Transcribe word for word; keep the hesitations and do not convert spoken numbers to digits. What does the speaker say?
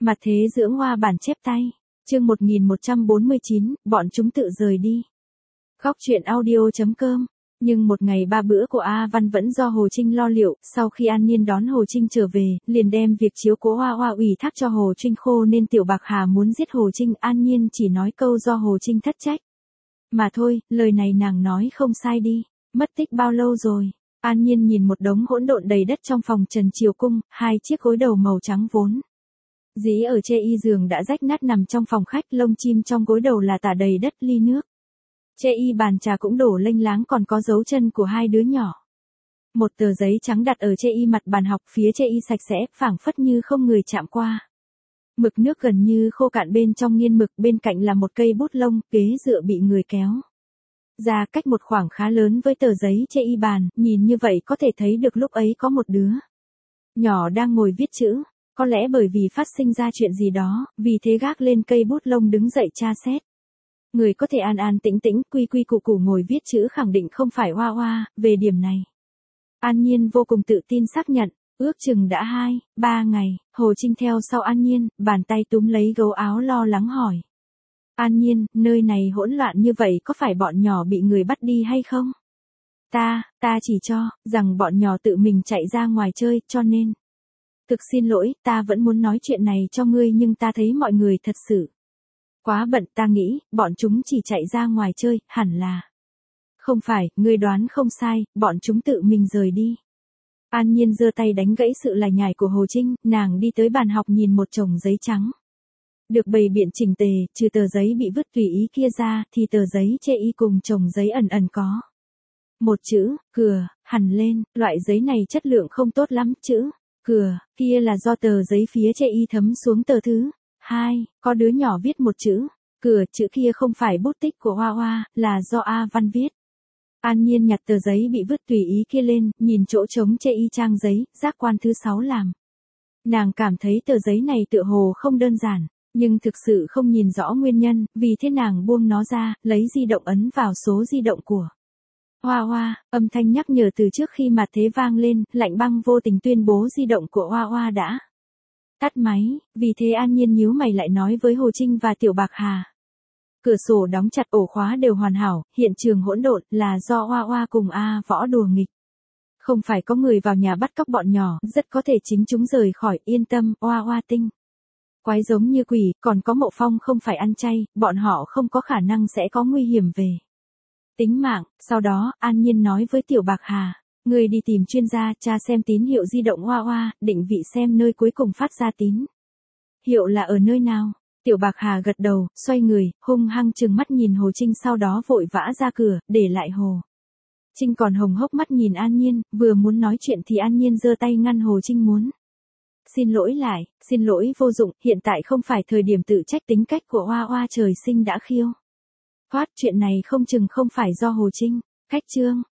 Mặt thế dưỡng hoa bản chép tay. Chương một nghìn một trăm bốn mươi chín, bọn chúng tự rời đi. Góc truyện audio chấm com. Nhưng một ngày ba bữa của A Văn vẫn do Hồ Trinh lo liệu, sau khi An Nhiên đón Hồ Trinh trở về, liền đem việc chiếu cố Hoa Hoa ủy thác cho Hồ Trinh khô nên Tiểu Bạc Hà muốn giết Hồ Trinh. An Nhiên chỉ nói câu do Hồ Trinh thất trách. Mà thôi, lời này nàng nói không sai đi. Mất tích bao lâu rồi? An Nhiên nhìn một đống hỗn độn đầy đất trong phòng Trần Triều Cung, hai chiếc gối đầu màu trắng vốn dĩ ở chê y giường đã rách nát nằm trong phòng khách, lông chim trong gối đầu là tả đầy đất ly nước. Chê y bàn trà cũng đổ lênh láng, còn có dấu chân của hai đứa nhỏ. Một tờ giấy trắng đặt ở chê y mặt bàn học, phía chê y sạch sẽ, phảng phất như không người chạm qua. Mực nước gần như khô cạn bên trong nghiên mực, bên cạnh là một cây bút lông, ghế dựa bị người kéo ra cách một khoảng khá lớn với tờ giấy chê y bàn, nhìn như vậy có thể thấy được lúc ấy có một đứa nhỏ đang ngồi viết chữ. Có lẽ bởi vì phát sinh ra chuyện gì đó, vì thế gác lên cây bút lông đứng dậy tra xét. Người có thể an an tĩnh tĩnh, quy quy củ củ ngồi viết chữ khẳng định không phải Hoa Hoa. Về điểm này, An Nhiên vô cùng tự tin xác nhận. Ước chừng đã hai, ba ngày, Hồ Trinh theo sau An Nhiên, bàn tay túm lấy gấu áo lo lắng hỏi. An Nhiên, nơi này hỗn loạn như vậy có phải bọn nhỏ bị người bắt đi hay không? Ta, ta chỉ cho, rằng bọn nhỏ tự mình chạy ra ngoài chơi, cho nên. Thực xin lỗi, ta vẫn muốn nói chuyện này cho ngươi nhưng ta thấy mọi người thật sự quá bận, ta nghĩ, bọn chúng chỉ chạy ra ngoài chơi, hẳn là. Không phải, ngươi đoán không sai, bọn chúng tự mình rời đi. An Nhiên giơ tay đánh gãy sự lải nhải của Hồ Trinh, nàng đi tới bàn học nhìn một chồng giấy trắng. Được bày biện chỉnh tề, trừ tờ giấy bị vứt tùy ý kia ra, thì tờ giấy chê y cùng chồng giấy ẩn ẩn có một chữ, cửa, hẳn lên, loại giấy này chất lượng không tốt lắm, chữ cửa, kia là do tờ giấy phía chê y thấm xuống tờ thứ hai, có đứa nhỏ viết một chữ, cửa, chữ kia không phải bút tích của Hoa Hoa, là do A Văn viết. An Nhiên nhặt tờ giấy bị vứt tùy ý kia lên, nhìn chỗ trống chê y trang giấy, giác quan thứ sáu làm. Nàng cảm thấy tờ giấy này tựa hồ không đơn giản, nhưng thực sự không nhìn rõ nguyên nhân, vì thế nàng buông nó ra, lấy di động ấn vào số di động của Hoa Hoa, âm thanh nhắc nhở từ trước khi mặt thế vang lên, Lạnh Băng vô tình tuyên bố di động của Hoa Hoa đã tắt máy, vì thế An Nhiên nhíu mày lại nói với Hồ Trinh và Tiểu Bạc Hà. Cửa sổ đóng chặt, ổ khóa đều hoàn hảo, hiện trường hỗn độn, là do Hoa Hoa cùng A Võ đùa nghịch. Không phải có người vào nhà bắt cóc bọn nhỏ, rất có thể chính chúng rời khỏi, yên tâm, Hoa Hoa tinh quái giống như quỷ, còn có Mộ Phong không phải ăn chay, bọn họ không có khả năng sẽ có nguy hiểm về tính mạng. Sau đó, An Nhiên nói với Tiểu Bạc Hà, người đi tìm chuyên gia, tra xem tín hiệu di động Hoa Hoa, định vị xem nơi cuối cùng phát ra tín hiệu là ở nơi nào. Tiểu Bạc Hà gật đầu, xoay người, hung hăng trừng mắt nhìn Hồ Trinh, sau đó vội vã ra cửa, để lại Hồ Trinh còn hồng hốc mắt nhìn An Nhiên, vừa muốn nói chuyện thì An Nhiên giơ tay ngăn Hồ Trinh muốn. Xin lỗi lại, xin lỗi vô dụng, hiện tại không phải thời điểm tự trách, tính cách của Hoa Hoa trời sinh đã khiêu thoát, chuyện này không chừng không phải do Hồ Trinh. Cách chương